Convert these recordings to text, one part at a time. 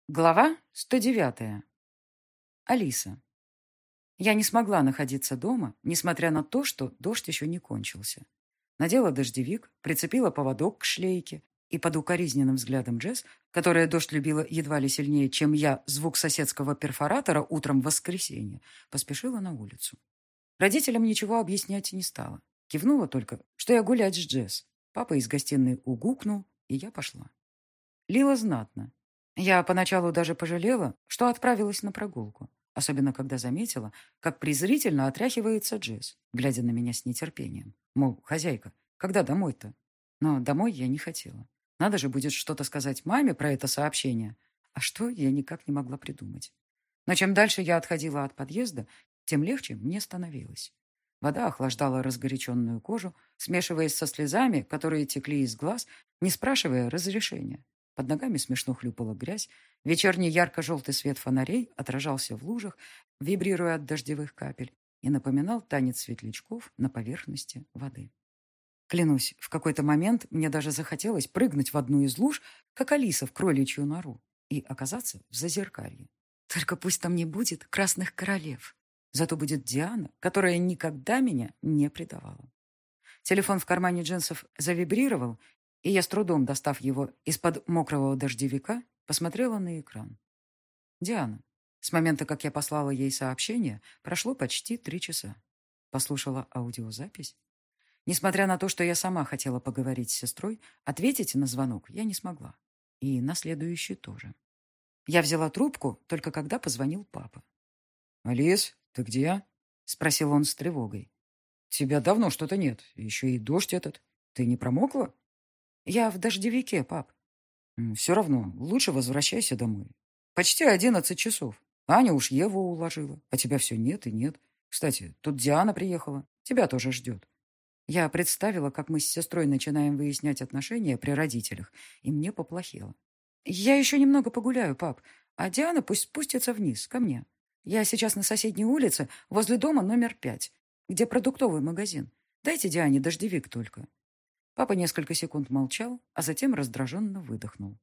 Глава 109. Алиса. Я не смогла находиться дома, несмотря на то, что дождь еще не кончился. Надела дождевик, прицепила поводок к шлейке и под укоризненным взглядом Джесс, которая дождь любила едва ли сильнее, чем я, звук соседского перфоратора утром в воскресенье, поспешила на улицу. Родителям ничего объяснять не стала. Кивнула только, что я гулять с Джесс. Папа из гостиной угукнул, и я пошла. Лила знатно. Я поначалу даже пожалела, что отправилась на прогулку, особенно когда заметила, как презрительно отряхивается Джесс, глядя на меня с нетерпением. Мол, хозяйка, когда домой-то? Но домой я не хотела. Надо же будет что-то сказать маме про это сообщение. А что, я никак не могла придумать. Но чем дальше я отходила от подъезда, тем легче мне становилось. Вода охлаждала разгоряченную кожу, смешиваясь со слезами, которые текли из глаз, не спрашивая разрешения. Под ногами смешно хлюпала грязь. Вечерний ярко-желтый свет фонарей отражался в лужах, вибрируя от дождевых капель, и напоминал танец светлячков на поверхности воды. Клянусь, в какой-то момент мне даже захотелось прыгнуть в одну из луж, как Алиса в кроличью нору, и оказаться в зазеркалье. Только пусть там не будет красных королев. Зато будет Диана, которая никогда меня не предавала. Телефон в кармане джинсов завибрировал, и я, с трудом достав его из-под мокрого дождевика, посмотрела на экран. Диана. С момента, как я послала ей сообщение, прошло почти 3 часа. Послушала аудиозапись. Несмотря на то, что я сама хотела поговорить с сестрой, ответить на звонок я не смогла. И на следующий тоже. Я взяла трубку, только когда позвонил папа. «Алис, ты где?» — спросил он с тревогой. «Тебя давно что-то нет. Еще и дождь этот. Ты не промокла?» «Я в дождевике, пап». «Все равно, лучше возвращайся домой. Почти 11 часов. Аня уж Еву уложила, а тебя все нет и нет. Кстати, тут Диана приехала. Тебя тоже ждет». Я представила, как мы с сестрой начинаем выяснять отношения при родителях, и мне поплохело. «Я еще немного погуляю, пап, а Диана пусть спустится вниз, ко мне. Я сейчас на соседней улице, возле дома номер 5, где продуктовый магазин. Дайте Диане дождевик только». Папа несколько секунд молчал, а затем раздраженно выдохнул.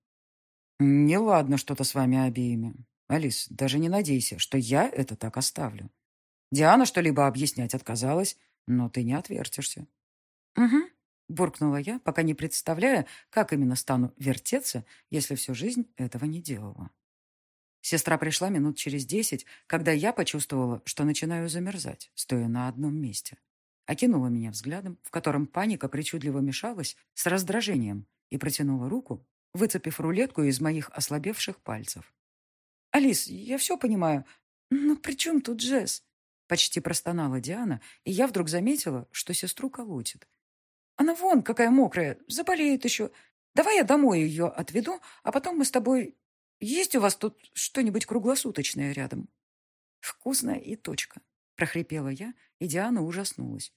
«Неладно что-то с вами обеими. Алис, даже не надейся, что я это так оставлю. Диана что-либо объяснять отказалась, но ты не отвертишься». «Угу», — буркнула я, пока не представляя, как именно стану вертеться, если всю жизнь этого не делала. Сестра пришла минут через 10, когда я почувствовала, что начинаю замерзать, стоя на одном месте. Окинула меня взглядом, в котором паника причудливо мешалась с раздражением, и протянула руку, выцепив рулетку из моих ослабевших пальцев. «Алис, я все понимаю, но при чем тут Джесс?» Почти простонала Диана, и я вдруг заметила, что сестру колотит. «Она вон какая мокрая, заболеет еще. Давай я домой ее отведу, а потом мы с тобой... Есть у вас тут что-нибудь круглосуточное рядом?» «Вкусно и точка», — прохрипела я, и Диана ужаснулась.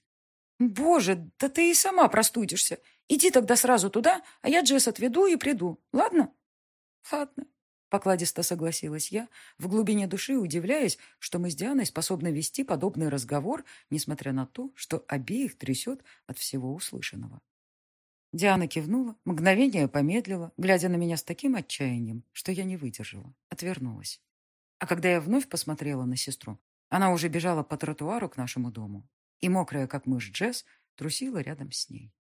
«Боже, да ты и сама простудишься. Иди тогда сразу туда, а я Джесс отведу и приду. Ладно?» «Ладно», — покладисто согласилась я, в глубине души удивляясь, что мы с Дианой способны вести подобный разговор, несмотря на то, что обеих трясет от всего услышанного. Диана кивнула, мгновение помедлила, глядя на меня с таким отчаянием, что я не выдержала, отвернулась. А когда я вновь посмотрела на сестру, она уже бежала по тротуару к нашему дому, и, мокрая как мышь Джесс, трусила рядом с ней.